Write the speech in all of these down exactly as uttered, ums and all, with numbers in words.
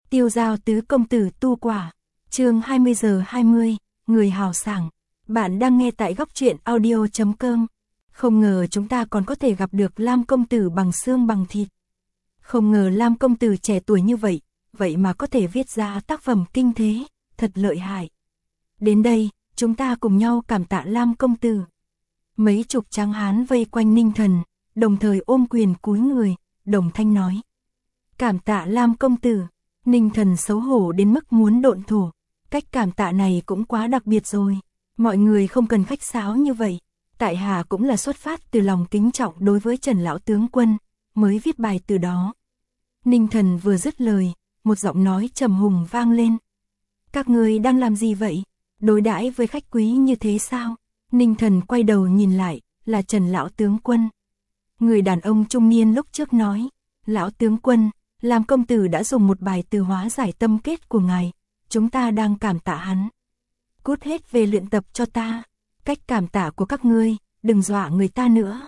Tiêu giao tứ công tử tu quả. Chương hai mươi giờ hai mươi, người hào sảng. Bạn đang nghe tại góc truyện audio chấm com. Không ngờ chúng ta còn có thể gặp được Lam công tử bằng xương bằng thịt. Không ngờ Lam công tử trẻ tuổi như vậy, vậy mà có thể viết ra tác phẩm kinh thế, thật lợi hại. Đến đây, chúng ta cùng nhau cảm tạ Lam công tử. Mấy chục tráng hán vây quanh Ninh Thần, đồng thời ôm quyền cúi người, đồng thanh nói. Cảm tạ Lam công tử. Ninh Thần xấu hổ đến mức muốn độn thổ. Cách cảm tạ này cũng quá đặc biệt rồi. Mọi người không cần khách sáo như vậy. Tại hạ cũng là xuất phát từ lòng kính trọng đối với Trần lão tướng quân, mới viết bài từ đó. Ninh Thần vừa dứt lời, một giọng nói trầm hùng vang lên. Các người đang làm gì vậy? Đối đãi với khách quý như thế sao? Ninh Thần quay đầu nhìn lại, là Trần lão tướng quân. Người đàn ông trung niên lúc trước nói, lão tướng quân, Lam công tử đã dùng một bài từ hóa giải tâm kết của ngài, chúng ta đang cảm tạ hắn. Cút hết về luyện tập cho ta, cách cảm tạ của các ngươi, đừng dọa người ta nữa.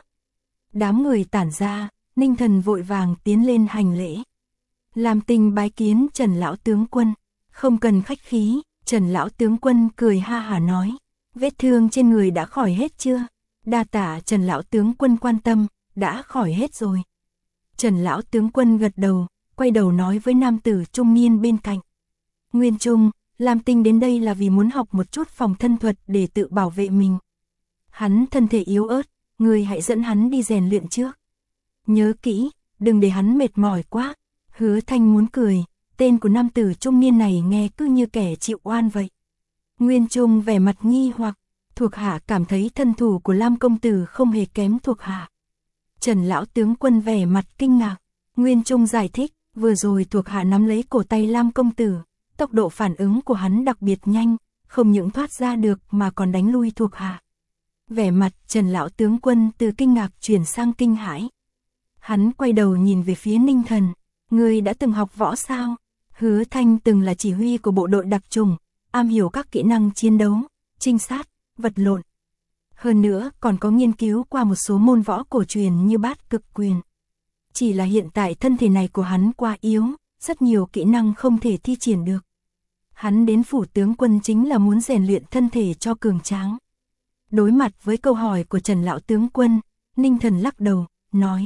Đám người tản ra, Ninh Thần vội vàng tiến lên hành lễ. Làm tình bái kiến Trần lão tướng quân, không cần khách khí, Trần lão tướng quân cười ha hả nói, vết thương trên người đã khỏi hết chưa? Đa tạ Trần lão tướng quân quan tâm, đã khỏi hết rồi. Trần lão tướng quân gật đầu, quay đầu nói với nam tử trung niên bên cạnh. Nguyên Trung, Lam Tinh đến đây là vì muốn học một chút phòng thân thuật để tự bảo vệ mình. Hắn thân thể yếu ớt, người hãy dẫn hắn đi rèn luyện trước. Nhớ kỹ, đừng để hắn mệt mỏi quá. Hứa Thanh muốn cười, tên của nam tử trung niên này nghe cứ như kẻ chịu oan vậy. Nguyên Trung vẻ mặt nghi hoặc, thuộc hạ cảm thấy thân thủ của Lam công tử không hề kém thuộc hạ. Trần lão tướng quân vẻ mặt kinh ngạc, Nguyên Trung giải thích, vừa rồi thuộc hạ nắm lấy cổ tay Lam công tử, tốc độ phản ứng của hắn đặc biệt nhanh, không những thoát ra được mà còn đánh lui thuộc hạ. Vẻ mặt Trần lão tướng quân từ kinh ngạc chuyển sang kinh hãi. Hắn quay đầu nhìn về phía Ninh Thần, ngươi đã từng học võ sao? Hứa Thanh từng là chỉ huy của bộ đội đặc chủng, am hiểu các kỹ năng chiến đấu, trinh sát, vật lộn. Hơn nữa còn có nghiên cứu qua một số môn võ cổ truyền như bát cực quyền. Chỉ là hiện tại thân thể này của hắn quá yếu, rất nhiều kỹ năng không thể thi triển được. Hắn đến phủ tướng quân chính là muốn rèn luyện thân thể cho cường tráng. Đối mặt với câu hỏi của Trần lão tướng quân, Ninh Thần lắc đầu, nói.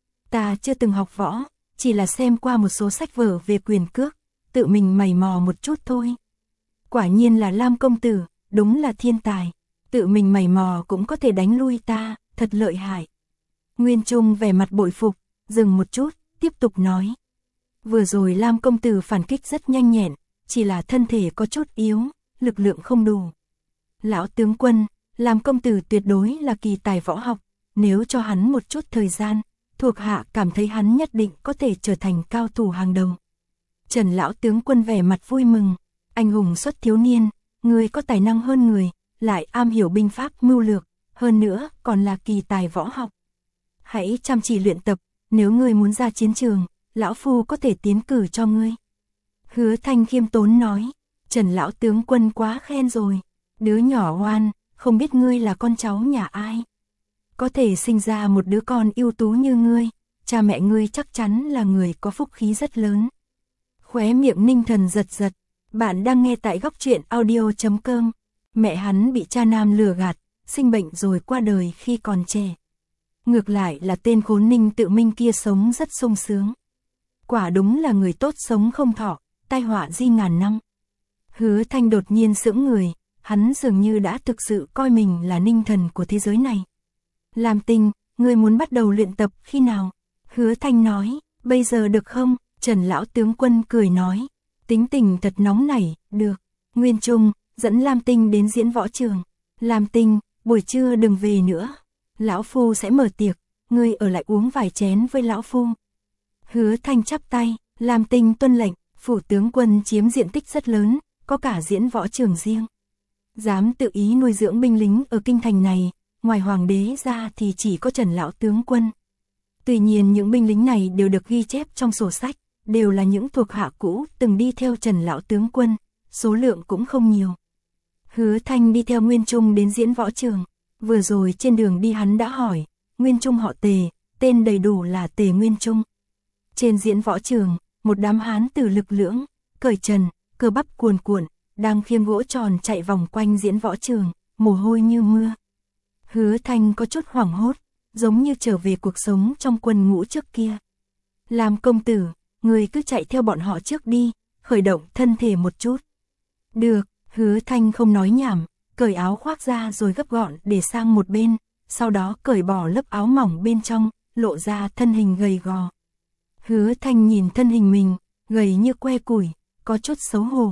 Ta chưa từng học võ, chỉ là xem qua một số sách vở về quyền cước, tự mình mày mò một chút thôi. Quả nhiên là Lam công tử, đúng là thiên tài. Tự mình mày mò cũng có thể đánh lui ta, thật lợi hại. Nguyên Trung vẻ mặt bội phục, dừng một chút, tiếp tục nói. Vừa rồi Lam công tử phản kích rất nhanh nhẹn, chỉ là thân thể có chút yếu, lực lượng không đủ. Lão tướng quân, Lam công tử tuyệt đối là kỳ tài võ học, nếu cho hắn một chút thời gian, thuộc hạ cảm thấy hắn nhất định có thể trở thành cao thủ hàng đầu. Trần lão tướng quân vẻ mặt vui mừng, anh hùng xuất thiếu niên, người có tài năng hơn người, lại am hiểu binh pháp mưu lược, hơn nữa còn là kỳ tài võ học. Hãy chăm chỉ luyện tập, nếu ngươi muốn ra chiến trường, lão phu có thể tiến cử cho ngươi. Hứa Thanh khiêm tốn nói, Trần lão tướng quân quá khen rồi, đứa nhỏ ngoan, không biết ngươi là con cháu nhà ai. Có thể sinh ra một đứa con ưu tú như ngươi, cha mẹ ngươi chắc chắn là người có phúc khí rất lớn. Khóe miệng Ninh Thần giật giật, bạn đang nghe tại góc truyện audio chấm com. Mẹ hắn bị cha nam lừa gạt, sinh bệnh rồi qua đời khi còn trẻ. Ngược lại là tên khốn Ninh Tự Minh kia sống rất sung sướng. Quả đúng là người tốt sống không thọ, tai họa di ngàn năm. Hứa Thanh đột nhiên sững người, hắn dường như đã thực sự coi mình là Ninh Thần của thế giới này. Lam Tinh, ngươi muốn bắt đầu luyện tập khi nào? Hứa Thanh nói, bây giờ được không? Trần lão tướng quân cười nói, tính tình thật nóng nảy, được. Nguyên Trung, dẫn Lam Tinh đến diễn võ trường. Lam Tinh, buổi trưa đừng về nữa. Lão phu sẽ mở tiệc, ngươi ở lại uống vài chén với lão phu. Hứa Thanh chắp tay, Lam Tinh tuân lệnh, phủ tướng quân chiếm diện tích rất lớn, có cả diễn võ trường riêng. Dám tự ý nuôi dưỡng binh lính ở kinh thành này, ngoài hoàng đế ra thì chỉ có Trần lão tướng quân. Tuy nhiên những binh lính này đều được ghi chép trong sổ sách, đều là những thuộc hạ cũ từng đi theo Trần lão tướng quân, số lượng cũng không nhiều. Hứa Thanh đi theo Nguyên Trung đến diễn võ trường, vừa rồi trên đường đi hắn đã hỏi, Nguyên Trung họ Tề, tên đầy đủ là Tề Nguyên Trung. Trên diễn võ trường, một đám hán tử lực lưỡng, cởi trần, cơ bắp cuồn cuộn, đang khiêng gỗ tròn chạy vòng quanh diễn võ trường, mồ hôi như mưa. Hứa Thanh có chút hoảng hốt, giống như trở về cuộc sống trong quân ngũ trước kia. Làm công tử, người cứ chạy theo bọn họ trước đi, khởi động thân thể một chút. Được, Hứa Thanh không nói nhảm, cởi áo khoác ra rồi gấp gọn để sang một bên, sau đó cởi bỏ lớp áo mỏng bên trong, lộ ra thân hình gầy gò. Hứa Thanh nhìn thân hình mình, gầy như que củi, có chút xấu hổ.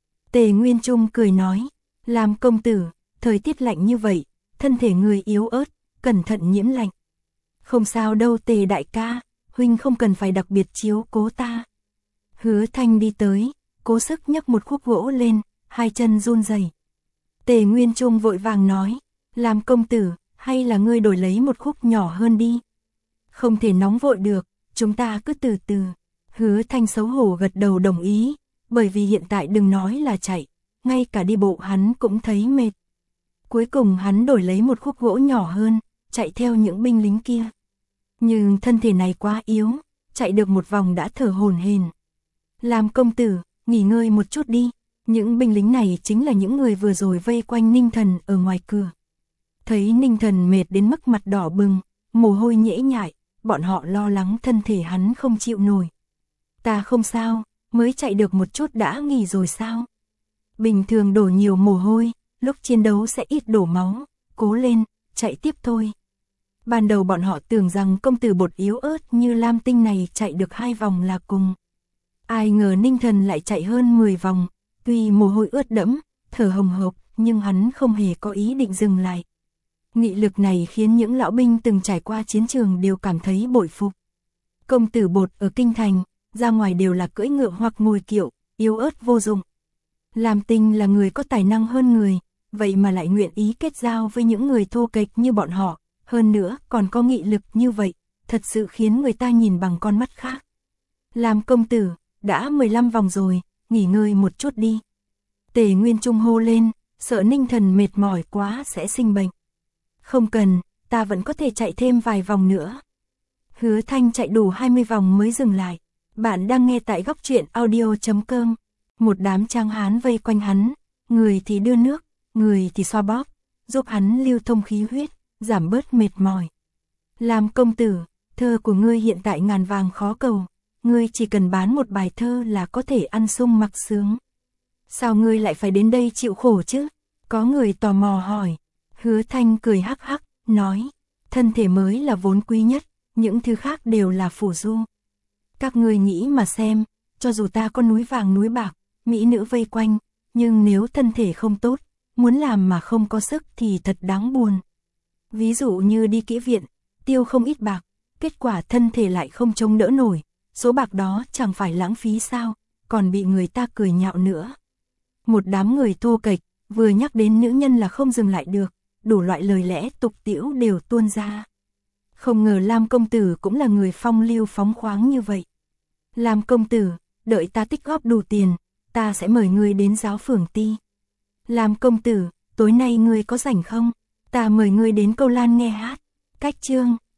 Tề Nguyên Trung cười nói, làm công tử, thời tiết lạnh như vậy, thân thể người yếu ớt, cẩn thận nhiễm lạnh. Không sao đâu Tề đại ca, huynh không cần phải đặc biệt chiếu cố ta. Hứa Thanh đi tới, cố sức nhấc một khúc gỗ lên, hai chân run rẩy. Tề Nguyên Trung vội vàng nói, làm công tử, hay là ngươi đổi lấy một khúc nhỏ hơn đi. Không thể nóng vội được, chúng ta cứ từ từ. Hứa Thanh xấu hổ gật đầu đồng ý, bởi vì hiện tại đừng nói là chạy, ngay cả đi bộ hắn cũng thấy mệt. Cuối cùng hắn đổi lấy một khúc gỗ nhỏ hơn, chạy theo những binh lính kia. Nhưng thân thể này quá yếu, chạy được một vòng đã thở hổn hển. Làm công tử, nghỉ ngơi một chút đi, những binh lính này chính là những người vừa rồi vây quanh Ninh Thần ở ngoài cửa. Thấy Ninh Thần mệt đến mức mặt đỏ bừng, mồ hôi nhễ nhại, bọn họ lo lắng thân thể hắn không chịu nổi. Ta không sao, mới chạy được một chút đã nghỉ rồi sao? Bình thường đổ nhiều mồ hôi, lúc chiến đấu sẽ ít đổ máu, cố lên, chạy tiếp thôi. Ban đầu bọn họ tưởng rằng công tử bột yếu ớt như Lam Tinh này chạy được hai vòng là cùng. Ai ngờ Ninh Thần lại chạy hơn mười vòng, tuy mồ hôi ướt đẫm, thở hồng hộc, nhưng hắn không hề có ý định dừng lại. Nghị lực này khiến những lão binh từng trải qua chiến trường đều cảm thấy bội phục. Công tử bột ở kinh thành, ra ngoài đều là cưỡi ngựa hoặc ngồi kiệu, yếu ớt vô dụng. Lam Tinh là người có tài năng hơn người, vậy mà lại nguyện ý kết giao với những người thô kệch như bọn họ, hơn nữa còn có nghị lực như vậy, thật sự khiến người ta nhìn bằng con mắt khác. Làm công tử, đã mười lăm vòng rồi, nghỉ ngơi một chút đi. Tề Nguyên Trung hô lên, sợ Ninh Thần mệt mỏi quá sẽ sinh bệnh. Không cần, ta vẫn có thể chạy thêm vài vòng nữa. Hứa Thanh chạy đủ hai mươi vòng mới dừng lại. Bạn đang nghe tại góc truyện audio chấm com. Một đám tráng hán vây quanh hắn, người thì đưa nước, người thì xoa bóp, giúp hắn lưu thông khí huyết, giảm bớt mệt mỏi. Làm công tử, thơ của ngươi hiện tại ngàn vàng khó cầu, ngươi chỉ cần bán một bài thơ là có thể ăn sung mặc sướng. Sao ngươi lại phải đến đây chịu khổ chứ? Có người tò mò hỏi. Hứa Thanh cười hắc hắc, nói, thân thể mới là vốn quý nhất, những thứ khác đều là phù du. Các ngươi nghĩ mà xem, cho dù ta có núi vàng núi bạc, mỹ nữ vây quanh, nhưng nếu thân thể không tốt, muốn làm mà không có sức thì thật đáng buồn. Ví dụ như đi kỹ viện, tiêu không ít bạc, kết quả thân thể lại không chống đỡ nổi, số bạc đó chẳng phải lãng phí sao, còn bị người ta cười nhạo nữa. Một đám người thô kệch, vừa nhắc đến nữ nhân là không dừng lại được, đủ loại lời lẽ tục tĩu đều tuôn ra. Không ngờ Lam công tử cũng là người phong lưu phóng khoáng như vậy. Lam công tử, đợi ta tích góp đủ tiền, ta sẽ mời ngươi đến giáo phường ti. Lam công tử, tối nay ngươi có rảnh không? Ta mời ngươi đến Câu Lan nghe hát. Cách chương